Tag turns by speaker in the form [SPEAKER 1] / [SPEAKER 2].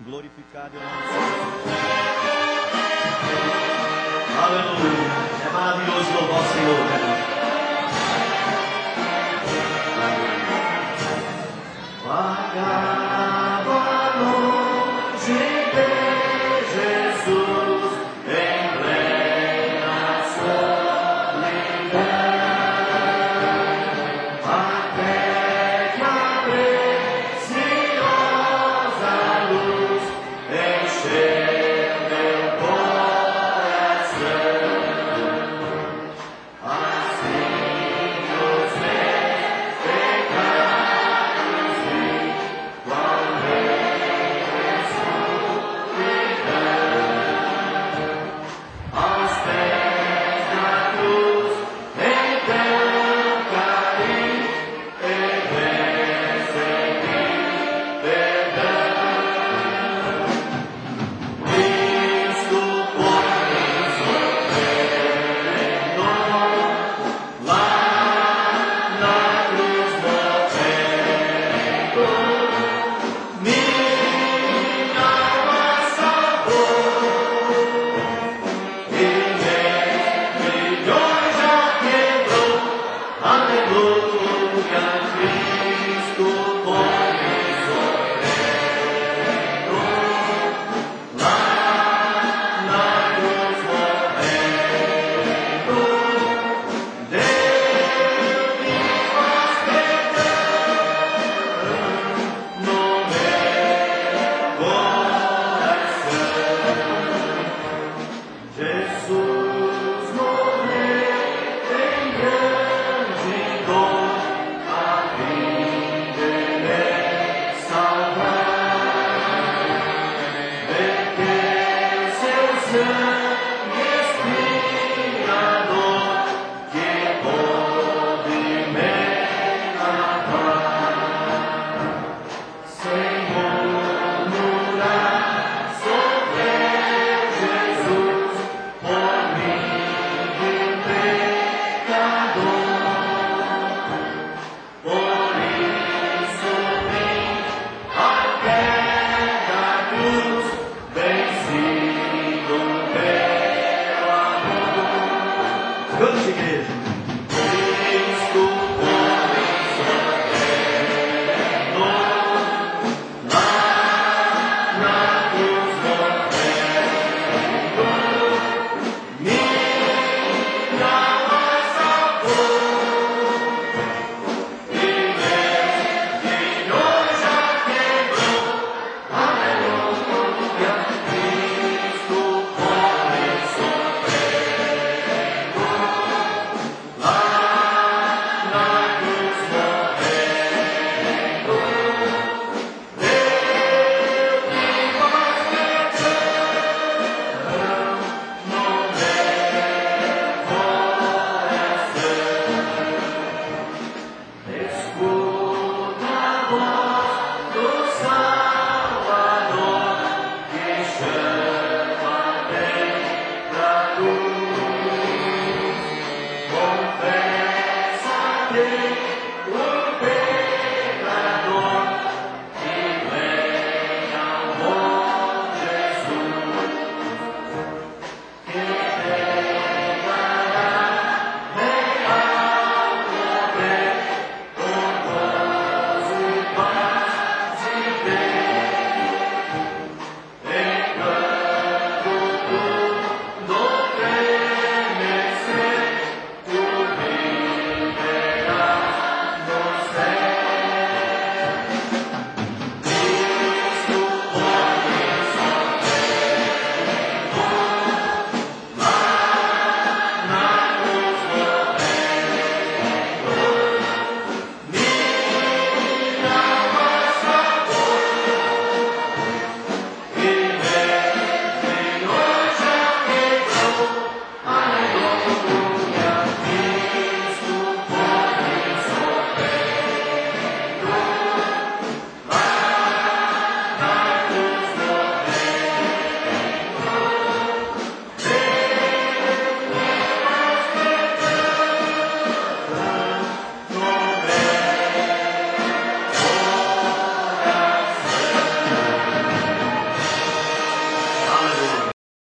[SPEAKER 1] glorificado é o nome do Senhor. Aleluia. É maravilhoso louvar o Senhor, né? Vagava longe de Jesus em plena solidão, até que a preciosa luz encheu meu coração. Assim os meus pecados vi, qual ressurreição. Aos pés da cruz, então caí, e recebi perdão. Cristo por mim sofrendo, lá na cruz morrendo, minha alma salvou, e milhões já quebrou. Aleluia, Cristo por mim sofrendo, lá na cruz morrendo, deu-me paz, perdão no meu coração. Jesus morreu em grande dor, a vida me salvar. Verteu seu sangue